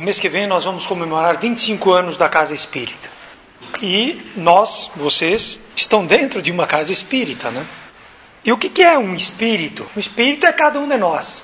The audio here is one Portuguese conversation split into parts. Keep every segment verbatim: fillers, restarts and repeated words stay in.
No mês que vem nós vamos comemorar vinte e cinco anos da Casa Espírita. E nós, vocês, estão dentro de uma casa espírita, né? E o que é um espírito? Um espírito é cada um de nós.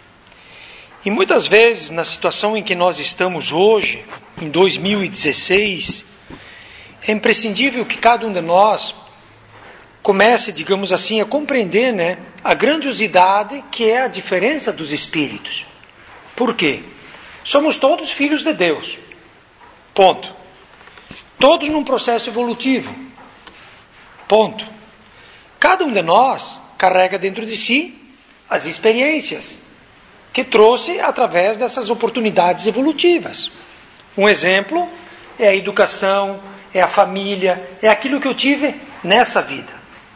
E muitas vezes, na situação em que nós estamos hoje, em dois mil e dezesseis, é imprescindível que cada um de nós comece, digamos assim, a compreender, né, a grandiosidade que é a diferença dos espíritos. Por quê? Somos todos filhos de Deus. Ponto. Todos num processo evolutivo. Ponto. Cada um de nós carrega dentro de si as experiências que trouxe através dessas oportunidades evolutivas. Um exemplo é a educação, é a família, é aquilo que eu tive nessa vida.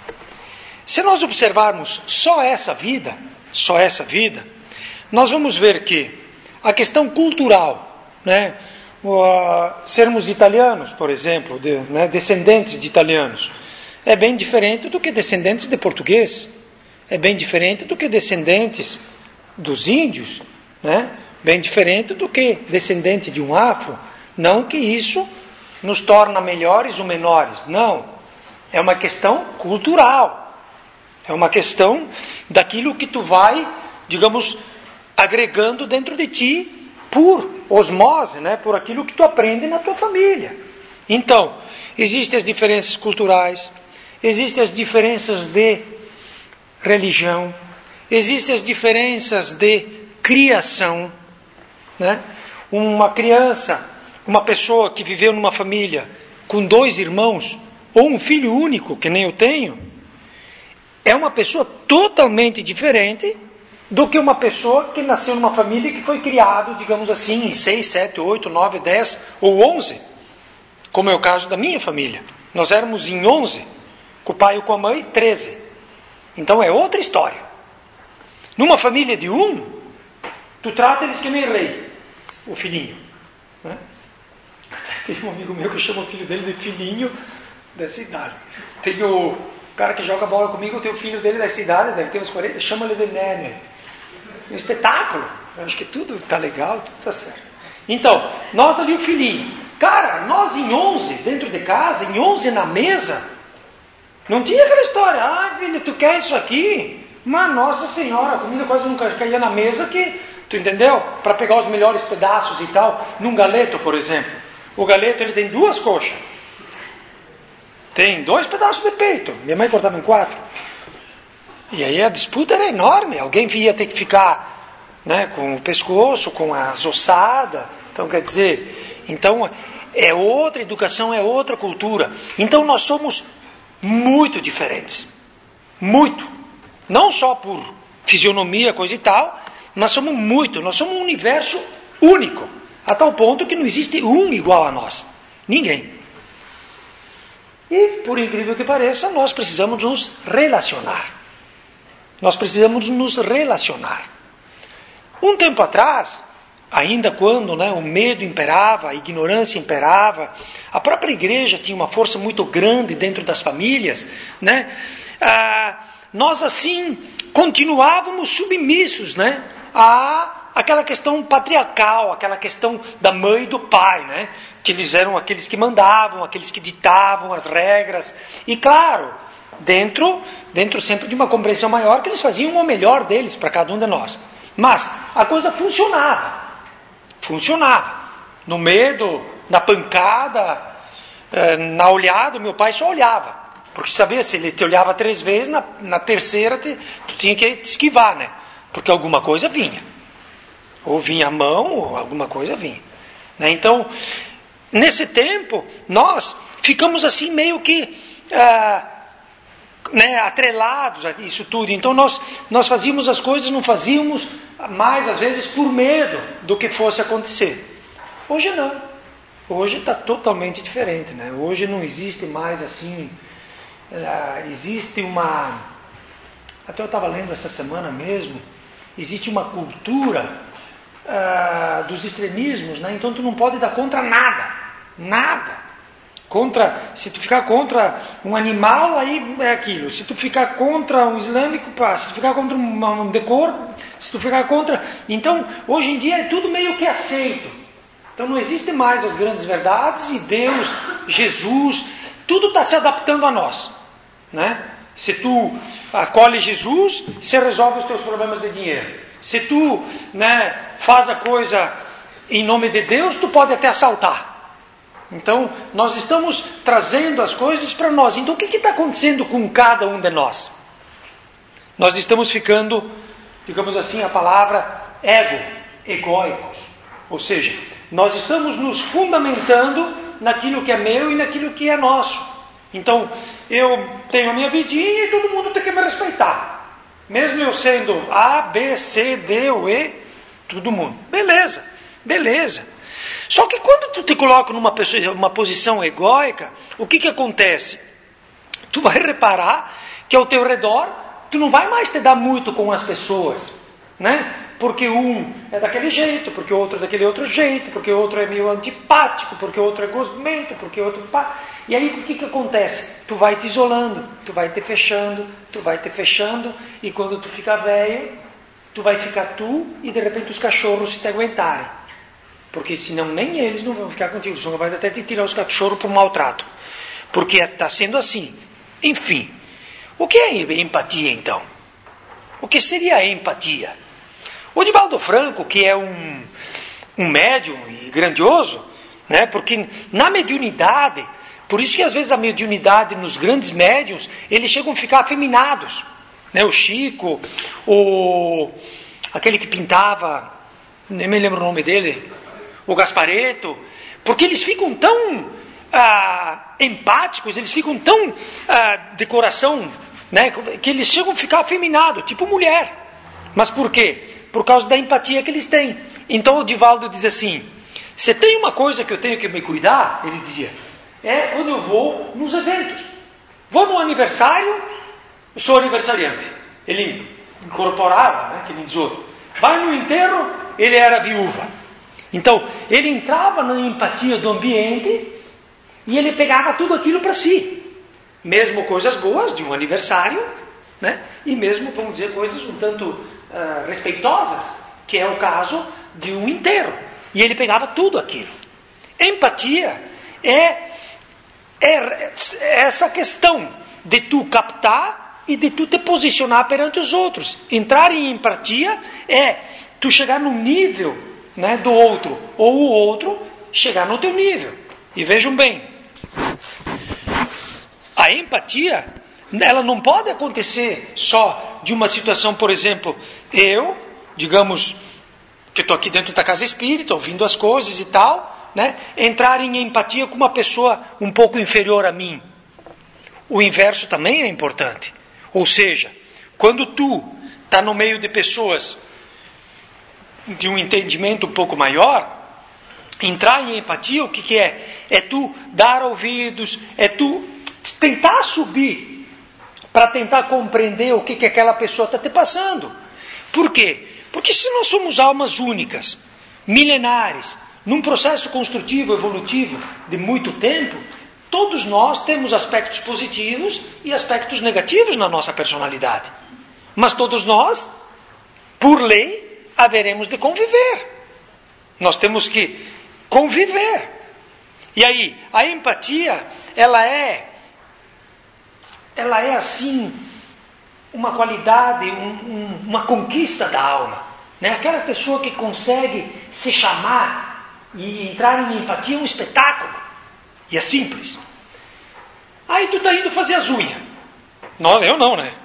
Se nós observarmos só essa vida, só essa vida, nós vamos ver que a questão cultural, né, uh, sermos italianos, por exemplo, de, né, descendentes de italianos, é bem diferente do que descendentes de português, é bem diferente do que descendentes dos índios, né, bem diferente do que descendente de um afro. Não que isso nos torna melhores ou menores, não. É uma questão cultural, é uma questão daquilo que tu vai, digamos, agregando dentro de ti por osmose, né? Por aquilo que tu aprende na tua família. Então, existem as diferenças culturais, existem as diferenças de religião, existem as diferenças de criação, né? Uma criança, uma pessoa que viveu numa família com dois irmãos, ou um filho único, que nem eu tenho, é uma pessoa totalmente diferente do que uma pessoa que nasceu numa família que foi criado, digamos assim, em seis, sete, oito, nove, dez ou onze, como é o caso da minha família. Nós éramos em onze, com o pai e com a mãe, treze. Então é outra história. Numa família de um, tu trata eles que nem rei, o filhinho, né? Tem um amigo meu que chama o filho dele de filhinho dessa idade. Tem o cara que joga bola comigo, tem o filho dele dessa idade, deve ter uns quarenta, chama ele de Nene. Um espetáculo. Eu acho que tudo está legal, tudo está certo. Então, nós ali o filhinho. Cara, nós em onze, dentro de casa, em onze na mesa, não tinha aquela história, ah, filho, tu quer isso aqui? Mas, nossa senhora, a comida quase nunca caía na mesa que, tu entendeu? Para pegar os melhores pedaços e tal. Num galeto, por exemplo. O galeto, ele tem duas coxas. Tem dois pedaços de peito. Minha mãe cortava em quatro. E aí a disputa era enorme. Alguém ia ter que ficar, né, com o pescoço, com as ossadas. Então, quer dizer, então é outra educação, é outra cultura. Então nós somos muito diferentes. Muito. Não só por fisionomia, coisa e tal, mas somos muito. Nós somos um universo único. A tal ponto que não existe um igual a nós. Ninguém. E, por incrível que pareça, nós precisamos nos relacionar. Nós precisamos nos relacionar. Um tempo atrás, ainda quando, né, o medo imperava, a ignorância imperava, a própria igreja tinha uma força muito grande dentro das famílias, né? Ah, nós assim continuávamos submissos, né, a aquela questão patriarcal, aquela questão da mãe e do pai, né? Que eles eram aqueles que mandavam, aqueles que ditavam as regras. E claro, dentro, dentro sempre de uma compreensão maior, que eles faziam o melhor deles para cada um de nós. Mas a coisa funcionava. Funcionava. No medo, na pancada, na olhada, meu pai só olhava. Porque sabia, se ele te olhava três vezes, na, na terceira te, tu tinha que te esquivar, né? Porque alguma coisa vinha. Ou vinha a mão, ou alguma coisa vinha. Né? Então, nesse tempo, nós ficamos assim meio que ah, né, atrelados a isso tudo. Então, nós, nós fazíamos as coisas, não fazíamos mais, às vezes, por medo do que fosse acontecer. Hoje não. Hoje está totalmente diferente. Né? Hoje não existe mais assim... Ah, existe uma... Até eu estava lendo essa semana mesmo. Existe uma cultura... Uh, dos extremismos, né? Então tu não pode dar contra nada, nada. Contra, se tu ficar contra um animal, aí é aquilo. Se tu ficar contra um islâmico, pá. Se tu ficar contra um decor, se tu ficar contra... Então, hoje em dia é tudo meio que aceito. Então não existem mais as grandes verdades e Deus, Jesus, tudo está se adaptando a nós, né? Se tu acolhe Jesus, você resolve os teus problemas de dinheiro. Se tu, né, faz a coisa em nome de Deus, tu pode até assaltar. Então, nós estamos trazendo as coisas para nós. Então, o que está acontecendo com cada um de nós? Nós estamos ficando, digamos assim, a palavra ego, egóicos. Ou seja, nós estamos nos fundamentando naquilo que é meu e naquilo que é nosso. Então, eu tenho a minha vidinha e todo mundo tem que me respeitar. Mesmo eu sendo A, B, C, D ou E, todo mundo. Beleza, beleza. Só que quando tu te coloca numa pessoa, uma posição egóica, o que que acontece? Tu vai reparar que ao teu redor, tu não vai mais te dar muito com as pessoas, né? Porque um é daquele jeito, porque o outro é daquele outro jeito, porque o outro é meio antipático, porque o outro é gosmento, porque o outro... E aí o que que acontece? Tu vai te isolando, tu vai te fechando, tu vai te fechando, e quando tu ficar velho, tu vai ficar tu e de repente os cachorros se te aguentarem. Porque senão nem eles não vão ficar contigo, senão vai até te tirar os cachorros por maltrato. Porque está sendo assim. Enfim, o que é empatia então? O que seria a empatia? O Divaldo Franco, que é um, um médium e grandioso, né? Porque na mediunidade, por isso que às vezes a mediunidade nos grandes médiums, eles chegam a ficar afeminados. Né? O Chico, o, aquele que pintava, nem me lembro o nome dele, o Gasparetto, porque eles ficam tão ah, empáticos, eles ficam tão ah, de coração, né, que eles chegam a ficar afeminados, tipo mulher. Mas por quê? Por causa da empatia que eles têm. Então o Divaldo diz assim, se tem uma coisa que eu tenho que me cuidar, ele dizia, é quando eu vou nos eventos. Vou no aniversário, eu sou aniversariante. Ele incorporava, né, que nem diz outro. Vai no enterro, ele era viúva. Então, ele entrava na empatia do ambiente e ele pegava tudo aquilo para si. Mesmo coisas boas de um aniversário, né? E mesmo, vamos dizer, coisas um tanto uh, respeitosas, que é o caso de um enterro. E ele pegava tudo aquilo. Empatia é, é essa questão de tu captar e de tu te posicionar perante os outros. Entrar em empatia é tu chegar no nível, né, do outro, ou o outro chegar no teu nível. E vejam bem, a empatia, ela não pode acontecer só de uma situação, por exemplo, eu, digamos, que estou aqui dentro da casa espírita, ouvindo as coisas e tal, né, entrar em empatia com uma pessoa um pouco inferior a mim. O inverso também é importante. Ou seja, quando tu está no meio de pessoas de um entendimento um pouco maior, entrar em empatia, o que, que é? É tu dar ouvidos, é tu tentar subir para tentar compreender o que, que aquela pessoa está te passando. Por quê? Porque se nós somos almas únicas, milenares, num processo construtivo, evolutivo de muito tempo, todos nós temos aspectos positivos e aspectos negativos na nossa personalidade. Mas todos nós, por lei, haveremos de conviver. Nós temos que conviver. E aí, a empatia, ela é, ela é assim, uma qualidade, um, um, uma conquista da alma. Né? Aquela pessoa que consegue se chamar e entrar em empatia é um espetáculo. E é simples. Aí tu está indo fazer as unhas. Não, eu não, né?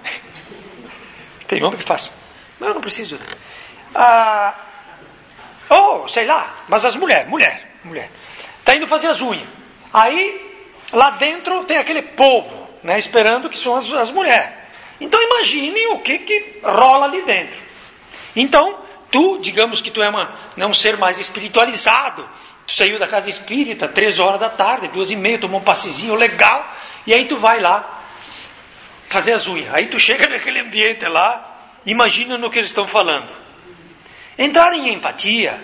Tem homem que faz. Mas eu não preciso. Ah, ou, oh, sei lá, mas as mulheres, mulher, mulher. Está indo fazer as unhas. Aí, lá dentro tem aquele povo, né, esperando que são as, as mulheres. Então imagine o que, que rola ali dentro. Então, tu, digamos que tu é uma, né, um ser mais espiritualizado. Tu saiu da casa espírita, três horas da tarde, duas e meia, tomou um passezinho legal. E aí tu vai lá fazer as unhas. Aí tu chega naquele ambiente lá, imagina no que eles estão falando. Entrar em empatia,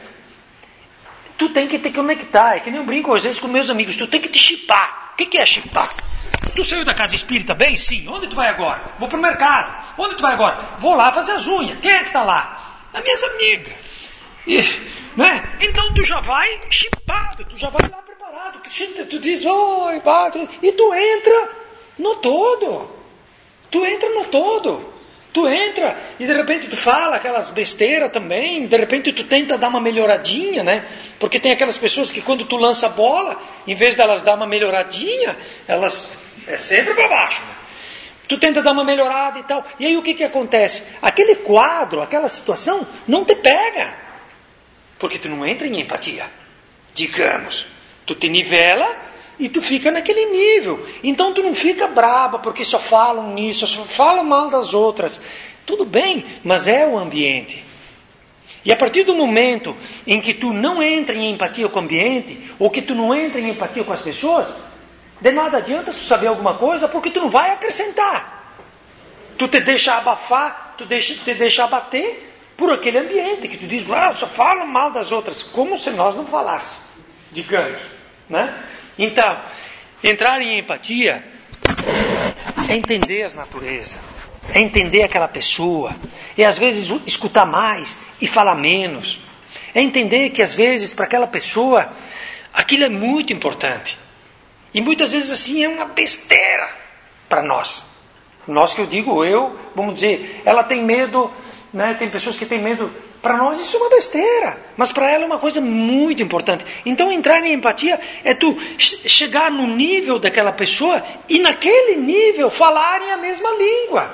tu tem que te conectar. É que nem eu brinco às vezes com meus amigos, tu tem que te chipar. O que, que é chipar? Tu saiu da casa espírita bem? Sim. Onde tu vai agora? Vou pro mercado. Onde tu vai agora? Vou lá fazer as unhas. Quem é que está lá? As minhas amigas. E né? Então tu já vai chipado, tu já vai lá preparado, tu, tu diz, oi, bate, e tu entra no todo, tu entra no todo, tu entra e de repente tu fala aquelas besteiras também, de repente tu tenta dar uma melhoradinha, né? Porque tem aquelas pessoas que quando tu lança a bola, em vez delas dar uma melhoradinha, elas é sempre para baixo, né? Tu tenta dar uma melhorada e tal, e aí o que que acontece? Aquele quadro, aquela situação não te pega, porque tu não entra em empatia, digamos, tu te nivela e tu fica naquele nível. Então tu não fica braba porque só falam nisso, só falam mal das outras. Tudo bem, mas é o ambiente. E a partir do momento em que tu não entra em empatia com o ambiente, ou que tu não entra em empatia com as pessoas, de nada adianta tu saber alguma coisa, porque tu não vai acrescentar. Tu te deixa abafar, tu deixa, te deixa abater por aquele ambiente que tu diz, ah, só falam mal das outras, como se nós não falássemos, digamos, né? Então, entrar em empatia é entender as naturezas, é entender aquela pessoa, é às vezes escutar mais e falar menos, é entender que às vezes para aquela pessoa aquilo é muito importante, e muitas vezes assim é uma besteira para nós, nós que eu digo eu, vamos dizer, ela tem medo, né? Tem pessoas que têm medo. Para nós isso é uma besteira, mas para ela é uma coisa muito importante. Então entrar em empatia é tu chegar no nível daquela pessoa e naquele nível falarem a mesma língua.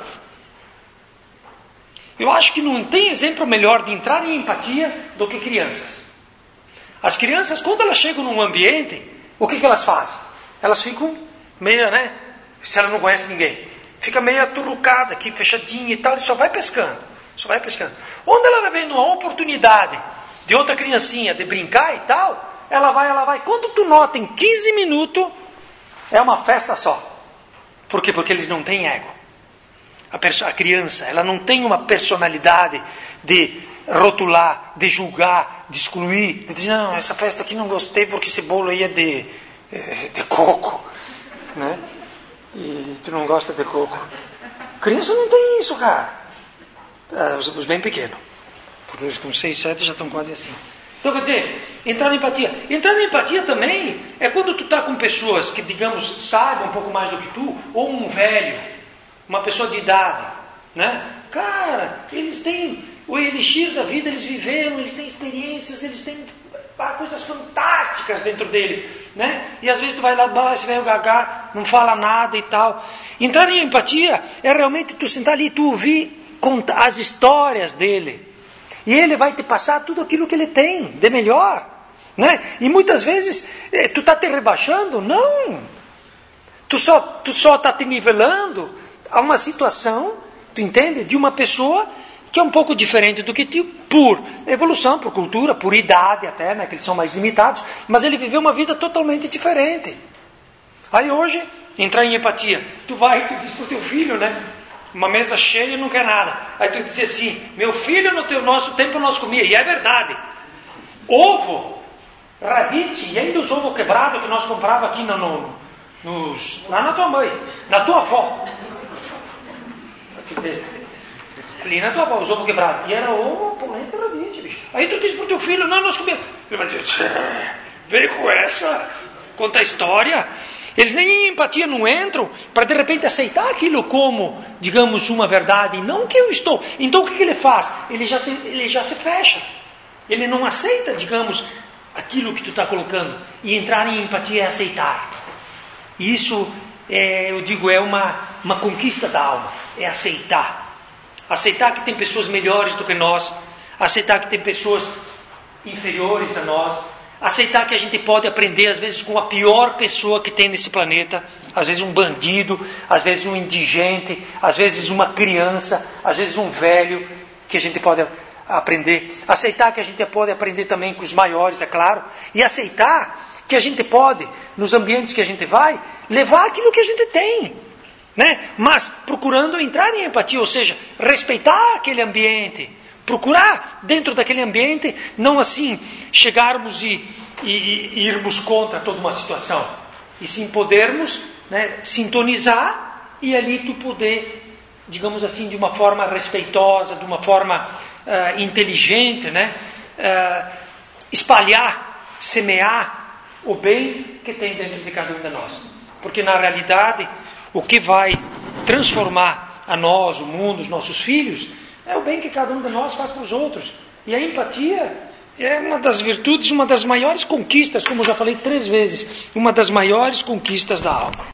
Eu acho que não tem exemplo melhor de entrar em empatia do que crianças. As crianças, quando elas chegam num ambiente, o que, que elas fazem? Elas ficam meio, né? Se ela não conhece ninguém, fica meio aturrucada aqui, fechadinha e tal, e só vai pescando. Só vai pescando. Onde ela vai vendo uma oportunidade de outra criancinha de brincar e tal, ela vai, ela vai. Quando tu nota em quinze minutos, é uma festa só. Por quê? Porque eles não têm ego. A, perso- a criança, ela não tem uma personalidade de rotular, de julgar, de excluir, de dizer, não, essa festa aqui não gostei porque esse bolo aí é de, de coco, né? E tu não gosta de coco. Criança não tem isso, cara. Ah, os, os bem pequenos, porque os com seis, sete já estão quase assim. Então quer dizer, entrar em empatia. Entrar em empatia também é quando tu está com pessoas que, digamos, saibam um pouco mais do que tu, ou um velho, uma pessoa de idade, né? Cara, eles têm o elixir da vida, eles viveram, eles têm experiências, eles têm ah, coisas fantásticas dentro dele, né? E às vezes tu vai lá, bah, esse velho gagá, não fala nada e tal. Entrar em empatia é realmente tu sentar ali e tu ouvir contar as histórias dele, e ele vai te passar tudo aquilo que ele tem de melhor, né? E muitas vezes eh, tu está te rebaixando, não, tu só tu só está te nivelando a uma situação, tu entende, de uma pessoa que é um pouco diferente do que tu, por evolução, por cultura, por idade até, né? Que eles são mais limitados, mas ele viveu uma vida totalmente diferente. Aí hoje, entrar em empatia, tu vai, tu diz pro teu filho, né? Uma mesa cheia e não quer nada. Aí tu diz assim, meu filho, no teu nosso tempo nós comíamos. E é verdade. Ovo, radite, e ainda os ovos quebrados que nós comprava aqui no, no, nos, lá na tua mãe, na tua avó. Ali na tua avó, os ovos quebrados. E era ovo, polenta e radite, bicho. Aí tu diz pro teu filho, não, nós comíamos. Ele vai dizer, vem com essa, conta a história. Eles nem em empatia não entram para de repente aceitar aquilo como, digamos, uma verdade, e não que eu estou. Então o que, que ele faz? Ele já, se, ele já se fecha. Ele não aceita, digamos, aquilo que tu está colocando. E entrar em empatia é aceitar. E isso, é, eu digo, é uma, uma conquista da alma. É aceitar. Aceitar que tem pessoas melhores do que nós. Aceitar que tem pessoas inferiores a nós. Aceitar que a gente pode aprender, às vezes, com a pior pessoa que tem nesse planeta. Às vezes um bandido, às vezes um indigente, às vezes uma criança, às vezes um velho, que a gente pode aprender. Aceitar que a gente pode aprender também com os maiores, é claro. E aceitar que a gente pode, nos ambientes que a gente vai, levar aquilo que a gente tem, né? Mas procurando entrar em empatia, ou seja, respeitar aquele ambiente. Procurar dentro daquele ambiente, não assim chegarmos e, e, e irmos contra toda uma situação, e sim podermos, né, sintonizar e ali tu poder, digamos assim, de uma forma respeitosa, de uma forma uh, inteligente, né, uh, espalhar, semear o bem que tem dentro de cada um de nós. Porque na realidade, o que vai transformar a nós, o mundo, os nossos filhos, é o bem que cada um de nós faz para os outros. E a empatia é uma das virtudes, uma das maiores conquistas, como eu já falei três vezes, uma das maiores conquistas da alma.